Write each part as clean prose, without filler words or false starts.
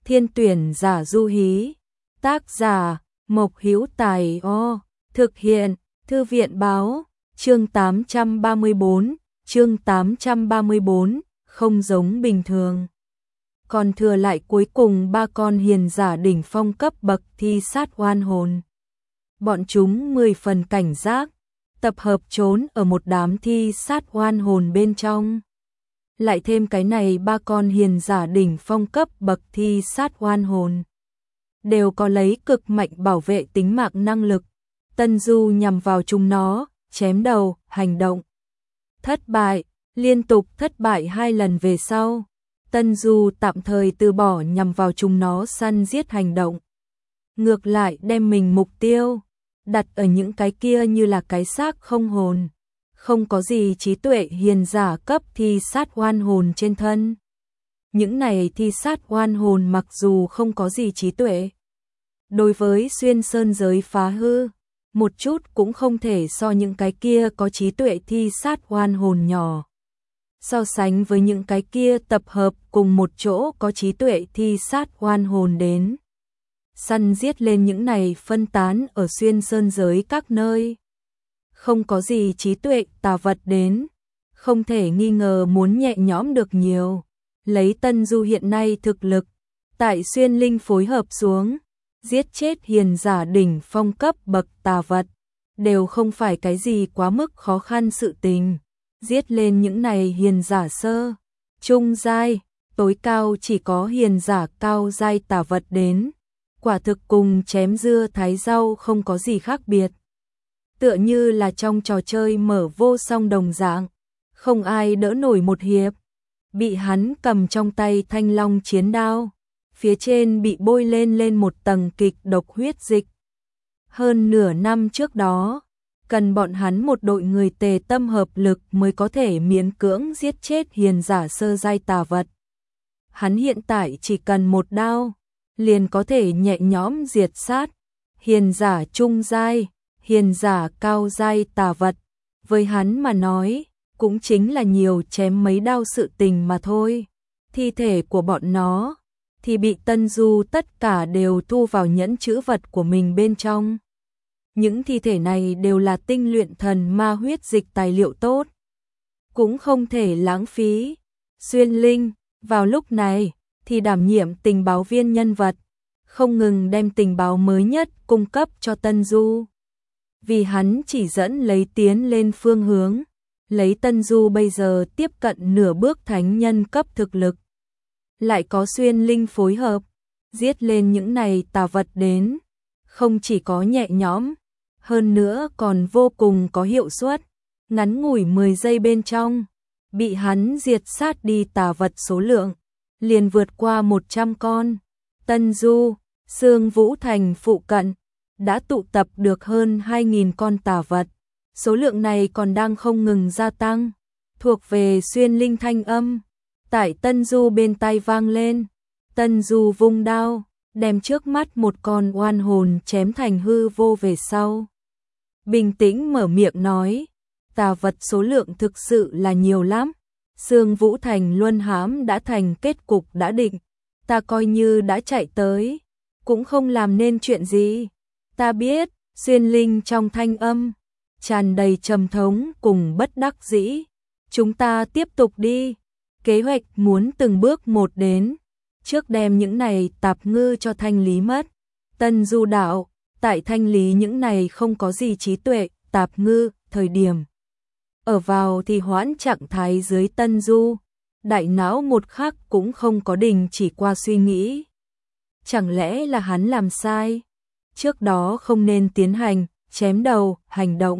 Thiên tuyển giả du hí. Tác giả Mộc Hữu Tài. Thực hiện Thư viện báo. Chương 834, chương 834, không giống bình thường. Còn thừa lại cuối cùng 3 con hiền giả đỉnh phong cấp bậc thi sát oan hồn. Bọn chúng 10 phần cảnh giác, tập hợp trốn ở một đám thi sát oan hồn bên trong. Lại thêm cái này 3 con hiền giả đỉnh phong cấp bậc thi sát oan hồn. Đều có lấy cực mạnh bảo vệ tính mạng năng lực. Tân Du nhằm vào chúng nó, chém đầu, hành động. Thất bại, liên tục thất bại 2 lần về sau. Tân Du tạm thời từ bỏ nhằm vào chúng nó săn giết hành động. Ngược lại đem mình mục tiêu đặt ở những cái kia như là cái xác không hồn, không có gì trí tuệ hiền giả cấp thi sát oan hồn trên thân. Những này thi sát oan hồn mặc dù không có gì trí tuệ, đối với xuyên sơn giới phá hư, một chút cũng không thể so những cái kia có trí tuệ thi sát oan hồn nhỏ. So sánh với những cái kia tập hợp cùng một chỗ có trí tuệ thi sát oan hồn đến săn giết lên những này phân tán ở xuyên sơn giới các nơi. Không có gì trí tuệ tà vật đến, không thể nghi ngờ muốn nhẹ nhõm được nhiều. Lấy Tân Du hiện nay thực lực, tại xuyên linh phối hợp xuống, giết chết hiền giả đỉnh phong cấp bậc tà vật, đều không phải cái gì quá mức khó khăn sự tình. Giết lên những này hiền giả sơ, trung giai, tối cao chỉ có hiền giả cao giai tà vật đến. Quả thực cùng chém dưa thái rau không có gì khác biệt. Tựa như là trong trò chơi mở vô song đồng dạng, không ai đỡ nổi một hiệp. Bị hắn cầm trong tay thanh long chiến đao, phía trên bị bôi lên một tầng kịch độc huyết dịch. Hơn nửa năm trước đó, cần bọn hắn một đội người tề tâm hợp lực mới có thể miễn cưỡng giết chết hiền giả sơ giai tà vật. Hắn hiện tại chỉ cần một đao, liền có thể nhẹ nhõm diệt sát hiền giả trung giai, hiền giả cao giai tà vật. Với hắn mà nói, cũng chính là nhiều chém mấy đao sự tình mà thôi. Thi thể của bọn nó thì bị Tân Du tất cả đều thu vào nhẫn chữ vật của mình bên trong. Những thi thể này đều là tinh luyện thần ma huyết dịch tài liệu tốt, cũng không thể lãng phí. Xuyên Linh vào lúc này thì đảm nhiệm tình báo viên nhân vật, không ngừng đem tình báo mới nhất cung cấp cho Tân Du. Vì hắn chỉ dẫn lấy tiến lên phương hướng, lấy Tân Du bây giờ tiếp cận nửa bước thánh nhân cấp thực lực. Lại có Xuyên Linh phối hợp, giết lên những này tà vật đến, không chỉ có nhẹ nhõm, hơn nữa còn vô cùng có hiệu suất. Ngắn ngủi 10 giây bên trong, bị hắn diệt sát đi tà vật số lượng liền vượt qua 100 con. Tân Du, Sương Vũ Thành phụ cận đã tụ tập được hơn 2.000 con tà vật. Số lượng này còn đang không ngừng gia tăng. Thuộc về Xuyên Linh thanh âm tại Tân Du bên tai vang lên. Tân Du vung đao, đem trước mắt một con oan hồn chém thành hư vô về sau. Bình tĩnh mở miệng nói, tà vật số lượng thực sự là nhiều lắm. Sương Vũ Thành luân hãm đã thành kết cục đã định. Ta coi như đã chạy tới, cũng không làm nên chuyện gì. Ta biết. Xuyên Linh trong thanh âm tràn đầy trầm thống cùng bất đắc dĩ. Chúng ta tiếp tục đi. Kế hoạch muốn từng bước một đến, trước đem những này tạp ngư cho thanh lý mất. Tân Du đạo, tại thanh lý những này không có gì trí tuệ tạp ngư, thời điểm ở vào thì hoãn trạng thái dưới Tân Du, đại não một khắc cũng không có đình chỉ qua suy nghĩ. Chẳng lẽ là hắn làm sai? Trước đó không nên tiến hành chém đầu, hành động,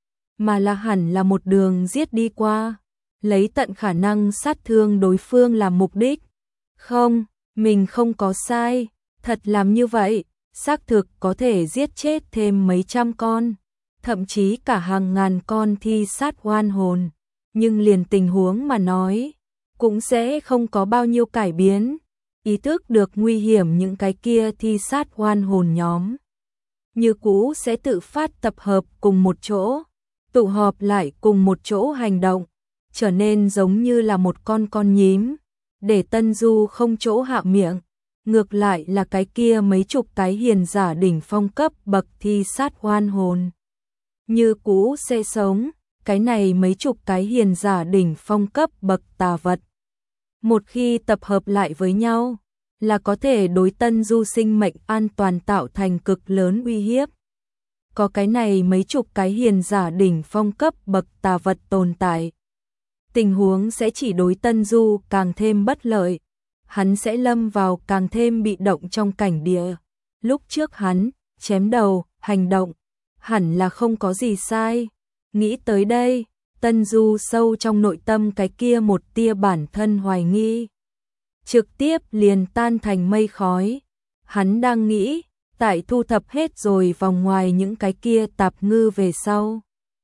mà là hẳn là một đường giết đi qua, lấy tận khả năng sát thương đối phương làm mục đích. Không, mình không có sai, thật làm như vậy, xác thực có thể giết chết thêm mấy trăm con, thậm chí cả hàng ngàn con thi sát oan hồn, nhưng liền tình huống mà nói, cũng sẽ không có bao nhiêu cải biến. Ý thức được nguy hiểm những cái kia thi sát oan hồn nhóm như cũ sẽ tự phát tập hợp cùng một chỗ, tụ họp lại cùng một chỗ hành động, trở nên giống như là một con nhím, để Tân Du không chỗ hạ miệng. ngược lại là cái kia mấy chục cái hiền giả đỉnh phong cấp bậc thi sát oan hồn. Như cũ sẽ sống, cái này mấy chục cái hiền giả đỉnh phong cấp bậc tà vật. Một khi tập hợp lại với nhau, là có thể đối Tân Du sinh mệnh an toàn tạo thành cực lớn uy hiếp. Có cái này mấy chục cái hiền giả đỉnh phong cấp bậc tà vật tồn tại. Tình huống sẽ chỉ đối Tân Du càng thêm bất lợi. Hắn sẽ lâm vào càng thêm bị động trong cảnh địa. Lúc trước hắn, chém đầu, hành động, hẳn là không có gì sai. Nghĩ tới đây, Tân Du sâu trong nội tâm cái kia một tia bản thân hoài nghi. Trực tiếp liền tan thành mây khói. Hắn đang nghĩ, tại thu thập hết rồi vòng ngoài những cái kia tạp ngư về sau.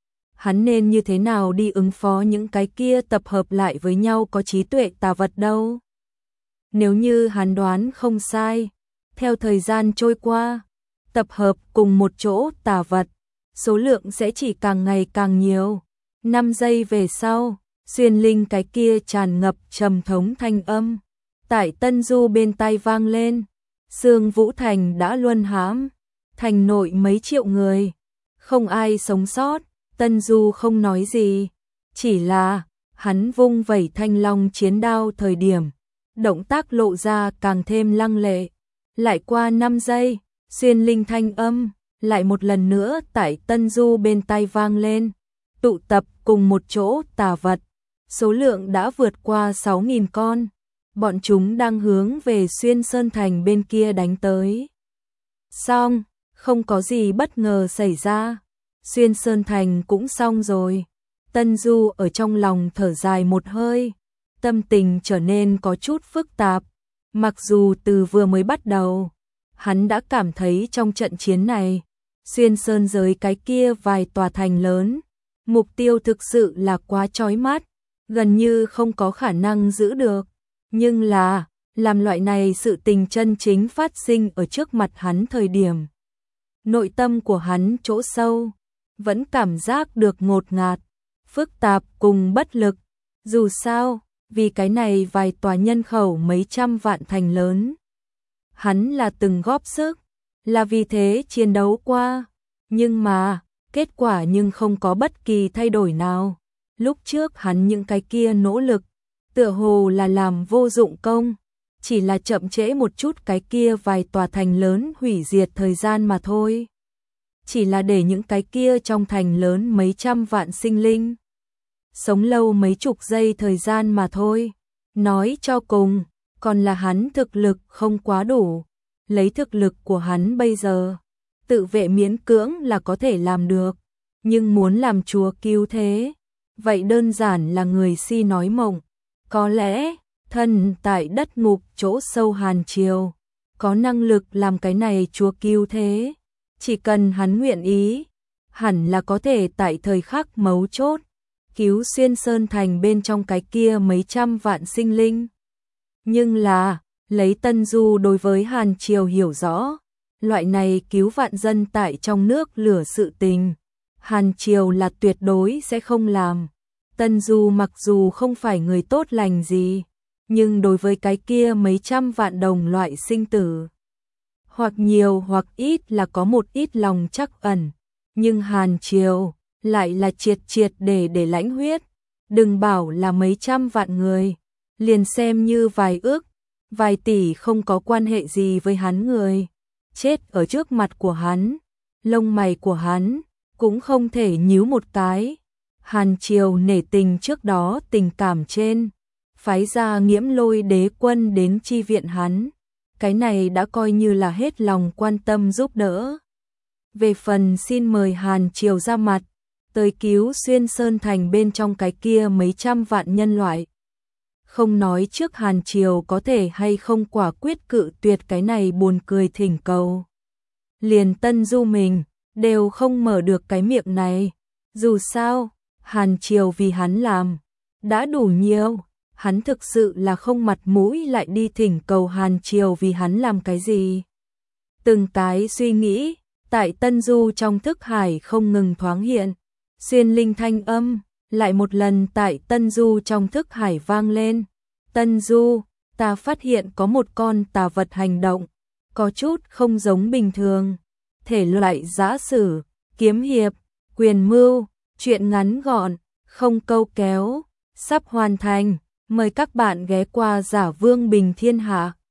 Hắn nên như thế nào đi ứng phó những cái kia tập hợp lại với nhau có trí tuệ tà vật đâu. Nếu như hắn đoán không sai, theo thời gian trôi qua, tập hợp cùng một chỗ tà vật, số lượng sẽ chỉ càng ngày càng nhiều. 5 giây về sau, xuyên linh cái kia tràn ngập trầm thống thanh âm. Tại Tân Du bên tai vang lên, Sương Vũ Thành đã luân hãm, thành nội mấy triệu người, không ai sống sót. Tân Du không nói gì, chỉ là hắn vung vẩy thanh long chiến đao thời điểm, động tác lộ ra càng thêm lăng lệ. Lại qua 5 giây, xuyên linh thanh âm, lại một lần nữa tại Tân Du bên tai vang lên, tụ tập cùng một chỗ tà vật, số lượng đã vượt qua 6.000 con, bọn chúng đang hướng về Xuyên Sơn Thành bên kia đánh tới. Xong, không có gì bất ngờ xảy ra, Xuyên Sơn Thành cũng xong rồi. Tân Du ở trong lòng thở dài một hơi, tâm tình trở nên có chút phức tạp. Mặc dù từ vừa mới bắt đầu, hắn đã cảm thấy trong trận chiến này, Xuyên Sơn giới cái kia vài tòa thành lớn, mục tiêu thực sự là quá chói mắt, gần như không có khả năng giữ được. Nhưng là, làm loại này sự tình chân chính phát sinh ở trước mặt hắn thời điểm. Nội tâm của hắn chỗ sâu, vẫn cảm giác được ngột ngạt, phức tạp cùng bất lực. Dù sao, vì cái này vài tòa nhân khẩu mấy trăm vạn thành lớn. Hắn là từng góp sức, là vì thế chiến đấu qua. Nhưng mà, kết quả nhưng không có bất kỳ thay đổi nào. Lúc trước hắn những cái kia nỗ lực, tựa hồ là làm vô dụng công, chỉ là chậm trễ một chút cái kia vài tòa thành lớn hủy diệt thời gian mà thôi. Chỉ là để những cái kia trong thành lớn mấy trăm vạn sinh linh sống lâu mấy chục giây thời gian mà thôi. Nói cho cùng, còn là hắn thực lực không quá đủ. Lấy thực lực của hắn bây giờ, tự vệ miễn cưỡng là có thể làm được. Nhưng muốn làm chúa cứu thế, vậy đơn giản là người si nói mộng. Có lẽ, thân tại đất ngục chỗ sâu Hàn Triều, có năng lực làm cái này chúa cứu thế. Chỉ cần hắn nguyện ý, hẳn là có thể tại thời khắc mấu chốt, cứu Xuyên Sơn Thành bên trong cái kia mấy trăm vạn sinh linh. Nhưng là, lấy Tân Du đối với Hàn Triều hiểu rõ, loại này cứu vạn dân tại trong nước lửa sự tình, Hàn Triều là tuyệt đối sẽ không làm. Tân Du mặc dù không phải người tốt lành gì, nhưng đối với cái kia mấy trăm vạn đồng loại sinh tử, hoặc nhiều hoặc ít là có một ít lòng trắc ẩn, nhưng Hàn Triều lại là triệt triệt để lãnh huyết, đừng bảo là mấy trăm vạn người, liền xem như vài ước, vài tỷ không có quan hệ gì với hắn người, chết ở trước mặt của hắn, lông mày của hắn cũng không thể nhíu một cái. Hàn Triều nể tình trước đó tình cảm trên, phái ra Nghiễm Lôi đế quân đến chi viện hắn. Cái này đã coi như là hết lòng quan tâm giúp đỡ. Về phần xin mời Hàn Triều ra mặt, tới cứu Xuyên Sơn Thành bên trong cái kia mấy trăm vạn nhân loại. Không nói trước Hàn Triều có thể hay không quả quyết cự tuyệt cái này buồn cười thỉnh cầu. Liền Tân Du mình, đều không mở được cái miệng này. Dù sao, Hàn Triều vì hắn làm, đã đủ nhiều. Hắn thực sự là không mặt mũi lại đi thỉnh cầu Hàn Triều vì hắn làm cái gì. Từng cái suy nghĩ, tại Tân Du trong thức hải không ngừng thoáng hiện. Xuyên linh thanh âm, lại một lần tại Tân Du trong thức hải vang lên. Tân Du, ta phát hiện có một con tà vật hành động, có chút không giống bình thường. Thể loại giã sử, kiếm hiệp, quyền mưu, truyện ngắn gọn, không câu kéo, sắp hoàn thành. Mời các bạn ghé qua Giả Vương Bình Thiên Hạ.